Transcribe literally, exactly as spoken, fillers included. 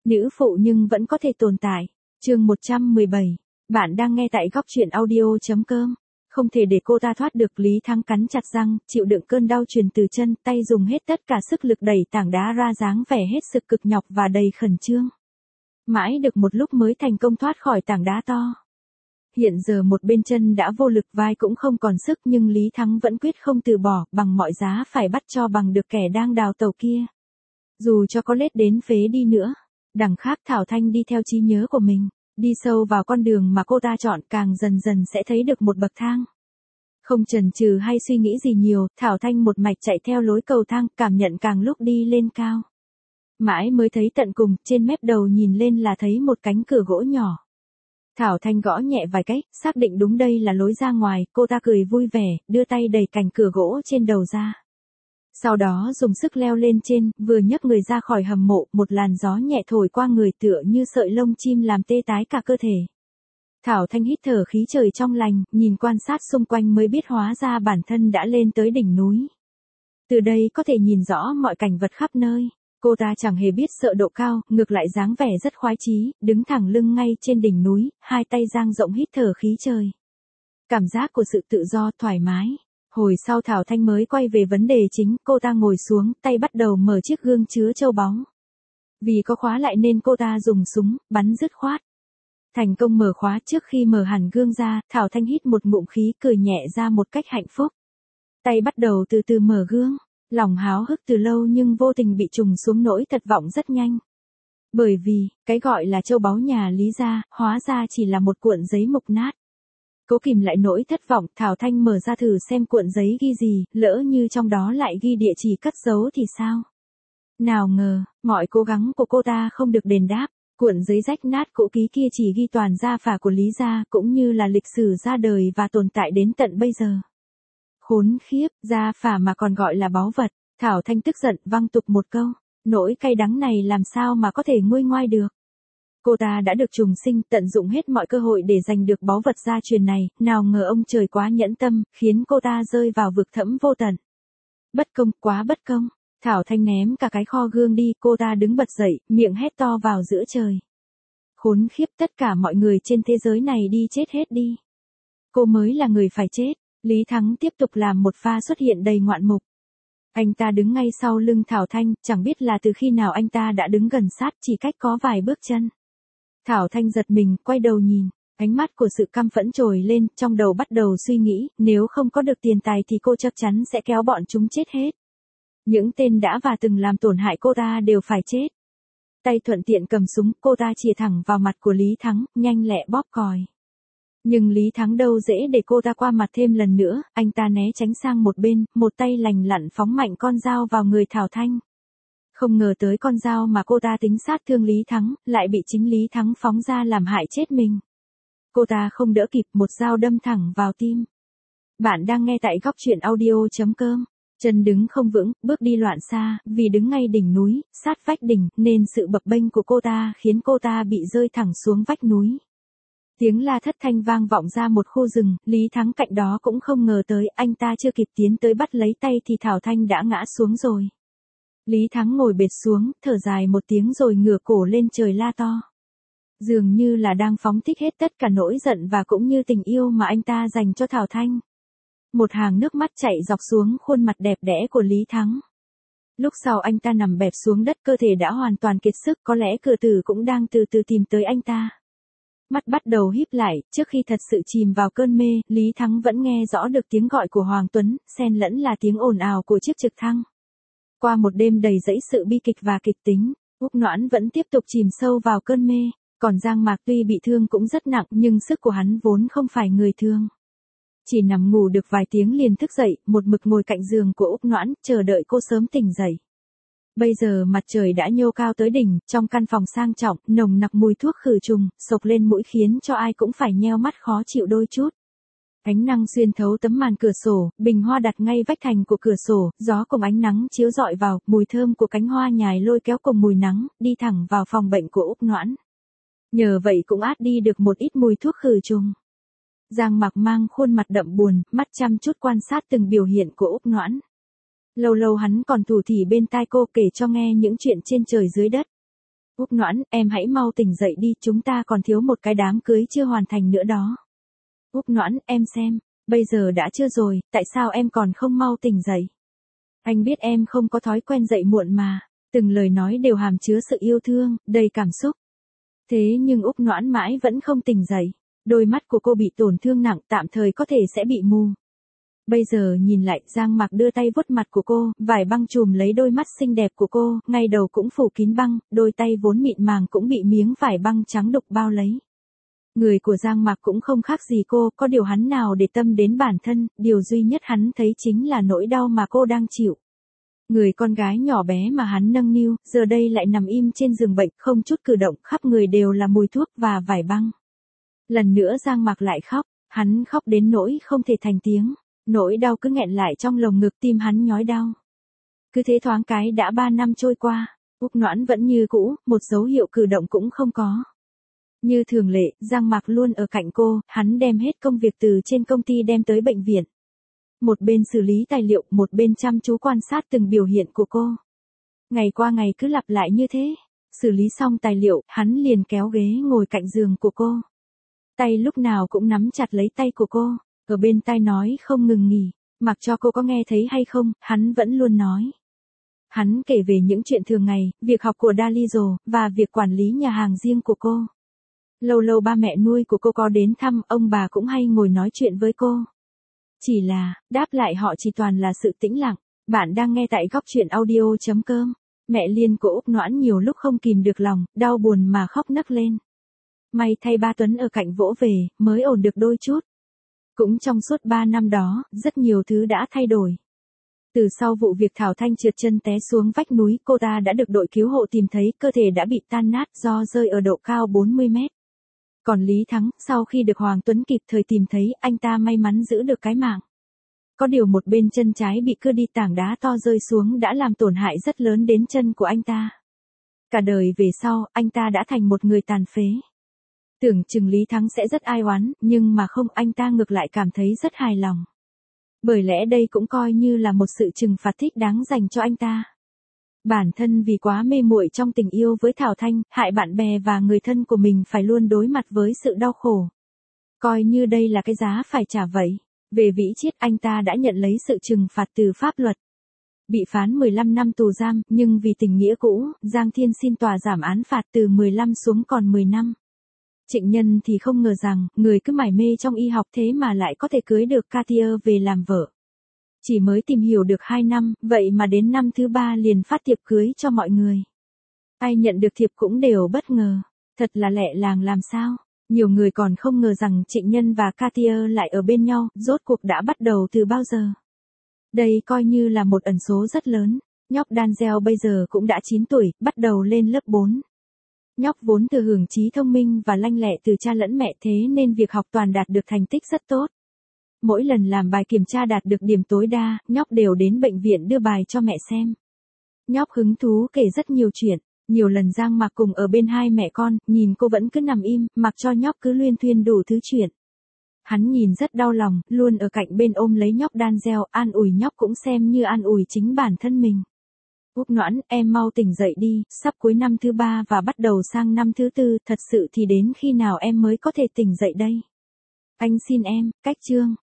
Nữ phụ nhưng vẫn có thể tồn tại. Chương một trăm mười bảy. Bạn đang nghe tại góc truyện audio chấm com. Không thể để cô ta thoát được, Lý Thắng cắn chặt răng, chịu đựng cơn đau truyền từ chân, tay dùng hết tất cả sức lực đẩy tảng đá ra, dáng vẻ hết sức cực nhọc và đầy khẩn trương. Mãi được một lúc mới thành công thoát khỏi tảng đá to. Hiện giờ một bên chân đã vô lực, vai cũng không còn sức, nhưng Lý Thắng vẫn quyết không từ bỏ, bằng mọi giá phải bắt cho bằng được kẻ đang đào tàu kia. Dù cho có lết đến phế đi nữa. Đằng khác Thảo Thanh đi theo trí nhớ của mình, đi sâu vào con đường mà cô ta chọn, càng dần dần sẽ thấy được một bậc thang. Không chần chừ hay suy nghĩ gì nhiều, Thảo Thanh một mạch chạy theo lối cầu thang, cảm nhận càng lúc đi lên cao. Mãi mới thấy tận cùng, trên mép đầu nhìn lên là thấy một cánh cửa gỗ nhỏ. Thảo Thanh gõ nhẹ vài cái, xác định đúng đây là lối ra ngoài, cô ta cười vui vẻ, đưa tay đẩy cành cửa gỗ trên đầu ra. Sau đó dùng sức leo lên trên, vừa nhấc người ra khỏi hầm mộ, một làn gió nhẹ thổi qua người tựa như sợi lông chim làm tê tái cả cơ thể. Thảo Thanh hít thở khí trời trong lành, nhìn quan sát xung quanh mới biết hóa ra bản thân đã lên tới đỉnh núi. Từ đây có thể nhìn rõ mọi cảnh vật khắp nơi. Cô ta chẳng hề biết sợ độ cao, ngược lại dáng vẻ rất khoái chí, đứng thẳng lưng ngay trên đỉnh núi, hai tay dang rộng hít thở khí trời. Cảm giác của sự tự do, thoải mái. Hồi sau Thảo Thanh mới quay về vấn đề chính, cô ta ngồi xuống, tay bắt đầu mở chiếc gương chứa châu báu. Vì có khóa lại nên cô ta dùng súng, bắn dứt khoát. Thành công mở khóa, trước khi mở hẳn gương ra, Thảo Thanh hít một ngụm khí, cười nhẹ ra một cách hạnh phúc. Tay bắt đầu từ từ mở gương, lòng háo hức từ lâu nhưng vô tình bị trùng xuống, nỗi tuyệt vọng rất nhanh. Bởi vì, cái gọi là châu báu nhà Lý gia, hóa ra chỉ là một cuộn giấy mục nát. Cố kìm lại nỗi thất vọng, Thảo Thanh mở ra thử xem cuộn giấy ghi gì, lỡ như trong đó lại ghi địa chỉ cất giấu thì sao? Nào ngờ, mọi cố gắng của cô ta không được đền đáp, cuộn giấy rách nát cũ kỹ kia chỉ ghi toàn gia phả của Lý gia, cũng như là lịch sử ra đời và tồn tại đến tận bây giờ. Khốn khiếp, gia phả mà còn gọi là báu vật, Thảo Thanh tức giận văng tục một câu, nỗi cay đắng này làm sao mà có thể nguôi ngoai được. Cô ta đã được trùng sinh, tận dụng hết mọi cơ hội để giành được báu vật gia truyền này, nào ngờ ông trời quá nhẫn tâm, khiến cô ta rơi vào vực thẳm vô tận. Bất công, quá bất công. Thảo Thanh ném cả cái kho gương đi, cô ta đứng bật dậy, miệng hét to vào giữa trời. Khốn khiếp, tất cả mọi người trên thế giới này đi chết hết đi. Cô mới là người phải chết. Lý Thắng tiếp tục làm một pha xuất hiện đầy ngoạn mục. Anh ta đứng ngay sau lưng Thảo Thanh, chẳng biết là từ khi nào anh ta đã đứng gần sát, chỉ cách có vài bước chân. Thảo Thanh giật mình, quay đầu nhìn, ánh mắt của sự căm phẫn trồi lên, trong đầu bắt đầu suy nghĩ, nếu không có được tiền tài thì cô chắc chắn sẽ kéo bọn chúng chết hết. Những tên đã và từng làm tổn hại cô ta đều phải chết. Tay thuận tiện cầm súng, cô ta chĩa thẳng vào mặt của Lý Thắng, nhanh lẹ bóp còi. Nhưng Lý Thắng đâu dễ để cô ta qua mặt thêm lần nữa, anh ta né tránh sang một bên, một tay lành lặn phóng mạnh con dao vào người Thảo Thanh. Không ngờ tới con dao mà cô ta tính sát thương Lý Thắng, lại bị chính Lý Thắng phóng ra làm hại chết mình. Cô ta không đỡ kịp, một dao đâm thẳng vào tim. Bạn đang nghe tại góc truyện audio chấm com. Chân đứng không vững, bước đi loạn xa, vì đứng ngay đỉnh núi, sát vách đỉnh, nên sự bập bênh của cô ta khiến cô ta bị rơi thẳng xuống vách núi. Tiếng la thất thanh vang vọng ra một khu rừng, Lý Thắng cạnh đó cũng không ngờ tới, anh ta chưa kịp tiến tới bắt lấy tay thì Thảo Thanh đã ngã xuống rồi. Lý Thắng ngồi bệt xuống, thở dài một tiếng rồi ngửa cổ lên trời la to. Dường như là đang phóng thích hết tất cả nỗi giận và cũng như tình yêu mà anh ta dành cho Thảo Thanh. Một hàng nước mắt chảy dọc xuống khuôn mặt đẹp đẽ của Lý Thắng. Lúc sau anh ta nằm bẹp xuống đất, cơ thể đã hoàn toàn kiệt sức, có lẽ cửa tử cũng đang từ từ tìm tới anh ta. Mắt bắt đầu híp lại, trước khi thật sự chìm vào cơn mê, Lý Thắng vẫn nghe rõ được tiếng gọi của Hoàng Tuấn, xen lẫn là tiếng ồn ào của chiếc trực thăng. Qua một đêm đầy dẫy sự bi kịch và kịch tính, Úc Noãn vẫn tiếp tục chìm sâu vào cơn mê, còn Giang Mạc tuy bị thương cũng rất nặng nhưng sức của hắn vốn không phải người thường. Chỉ nằm ngủ được vài tiếng liền thức dậy, một mực ngồi cạnh giường của Úc Noãn, chờ đợi cô sớm tỉnh dậy. Bây giờ mặt trời đã nhô cao tới đỉnh, trong căn phòng sang trọng, nồng nặc mùi thuốc khử trùng, sộc lên mũi khiến cho ai cũng phải nheo mắt khó chịu đôi chút. Ánh nắng xuyên thấu tấm màn cửa sổ, bình hoa đặt ngay vách thành của cửa sổ, gió cùng ánh nắng chiếu rọi vào, mùi thơm của cánh hoa nhài lôi kéo cùng mùi nắng, đi thẳng vào phòng bệnh của Úc Noãn. Nhờ vậy cũng át đi được một ít mùi thuốc khử trùng. Giang Mạc mang khuôn mặt đậm buồn, mắt chăm chút quan sát từng biểu hiện của Úc Noãn. Lâu lâu hắn còn thủ thỉ bên tai cô kể cho nghe những chuyện trên trời dưới đất. Úc Noãn, em hãy mau tỉnh dậy đi, chúng ta còn thiếu một cái đám cưới chưa hoàn thành nữa đó. Úc Noãn, em xem, bây giờ đã trưa rồi, tại sao em còn không mau tỉnh dậy? Anh biết em không có thói quen dậy muộn mà, từng lời nói đều hàm chứa sự yêu thương, đầy cảm xúc. Thế nhưng Úc Noãn mãi vẫn không tỉnh dậy, đôi mắt của cô bị tổn thương nặng, tạm thời có thể sẽ bị mù. Bây giờ nhìn lại, Giang Mạc đưa tay vuốt mặt của cô, vải băng trùm lấy đôi mắt xinh đẹp của cô, ngay đầu cũng phủ kín băng, đôi tay vốn mịn màng cũng bị miếng vải băng trắng đục bao lấy. Người của Giang Mạc cũng không khác gì cô, có điều hắn nào để tâm đến bản thân, điều duy nhất hắn thấy chính là nỗi đau mà cô đang chịu. Người con gái nhỏ bé mà hắn nâng niu, giờ đây lại nằm im trên giường bệnh, không chút cử động, khắp người đều là mùi thuốc và vải băng. Lần nữa Giang Mạc lại khóc, hắn khóc đến nỗi không thể thành tiếng, nỗi đau cứ nghẹn lại trong lồng ngực, tim hắn nhói đau. Cứ thế thoáng cái đã ba năm trôi qua, Úc Noãn vẫn như cũ, một dấu hiệu cử động cũng không có. Như thường lệ, Giang Mạc luôn ở cạnh cô, hắn đem hết công việc từ trên công ty đem tới bệnh viện. Một bên xử lý tài liệu, một bên chăm chú quan sát từng biểu hiện của cô. Ngày qua ngày cứ lặp lại như thế. Xử lý xong tài liệu, hắn liền kéo ghế ngồi cạnh giường của cô. Tay lúc nào cũng nắm chặt lấy tay của cô, ở bên tai nói không ngừng nghỉ. Mặc cho cô có nghe thấy hay không, hắn vẫn luôn nói. Hắn kể về những chuyện thường ngày, việc học của Dalizo, và việc quản lý nhà hàng riêng của cô. Lâu lâu ba mẹ nuôi của cô có đến thăm, ông bà cũng hay ngồi nói chuyện với cô. Chỉ là, đáp lại họ chỉ toàn là sự tĩnh lặng. Bạn đang nghe tại góc truyện audio chấm com. Mẹ Liên của Úc Noãn nhiều lúc không kìm được lòng, đau buồn mà khóc nấc lên. May thay ba Tuấn ở cạnh vỗ về, mới ổn được đôi chút. Cũng trong suốt ba năm đó, rất nhiều thứ đã thay đổi. Từ sau vụ việc Thảo Thanh trượt chân té xuống vách núi, cô ta đã được đội cứu hộ tìm thấy, cơ thể đã bị tan nát do rơi ở độ cao bốn mươi mét. Còn Lý Thắng, sau khi được Hoàng Tuấn kịp thời tìm thấy, anh ta may mắn giữ được cái mạng. Có điều một bên chân trái bị cưa đi, tảng đá to rơi xuống đã làm tổn hại rất lớn đến chân của anh ta. Cả đời về sau, anh ta đã thành một người tàn phế. Tưởng chừng Lý Thắng sẽ rất ai oán, nhưng mà không, anh ta ngược lại cảm thấy rất hài lòng. Bởi lẽ đây cũng coi như là một sự trừng phạt thích đáng dành cho anh ta. Bản thân vì quá mê muội trong tình yêu với Thảo Thanh, hại bạn bè và người thân của mình phải luôn đối mặt với sự đau khổ. Coi như đây là cái giá phải trả vậy. Về vĩ chiết, anh ta đã nhận lấy sự trừng phạt từ pháp luật. Bị phán mười lăm năm tù giam, nhưng vì tình nghĩa cũ, Giang Thiên xin tòa giảm án phạt từ mười lăm xuống còn mười năm. Trịnh Nhân thì không ngờ rằng, người cứ mải mê trong y học thế mà lại có thể cưới được Katia về làm vợ. Chỉ mới tìm hiểu được hai năm, vậy mà đến năm thứ ba liền phát thiệp cưới cho mọi người. Ai nhận được thiệp cũng đều bất ngờ. Thật là lẹ làng làm sao. Nhiều người còn không ngờ rằng Trịnh Nhân và Katia lại ở bên nhau, rốt cuộc đã bắt đầu từ bao giờ. Đây coi như là một ẩn số rất lớn. Nhóc Danzel bây giờ cũng đã chín tuổi, bắt đầu lên lớp bốn. Nhóc vốn thừa hưởng trí thông minh và lanh lẹ từ cha lẫn mẹ, thế nên việc học toàn đạt được thành tích rất tốt. Mỗi lần làm bài kiểm tra đạt được điểm tối đa, nhóc đều đến bệnh viện đưa bài cho mẹ xem. Nhóc hứng thú kể rất nhiều chuyện. Nhiều lần Giang Mạc cùng ở bên hai mẹ con, nhìn cô vẫn cứ nằm im, mặc cho nhóc cứ luyên thuyên đủ thứ chuyện. Hắn nhìn rất đau lòng, luôn ở cạnh bên ôm lấy nhóc Danzel, an ủi nhóc cũng xem như an ủi chính bản thân mình. Úc Noãn, em mau tỉnh dậy đi, sắp cuối năm thứ ba và bắt đầu sang năm thứ tư, thật sự thì đến khi nào em mới có thể tỉnh dậy đây? Anh xin em, cách chương.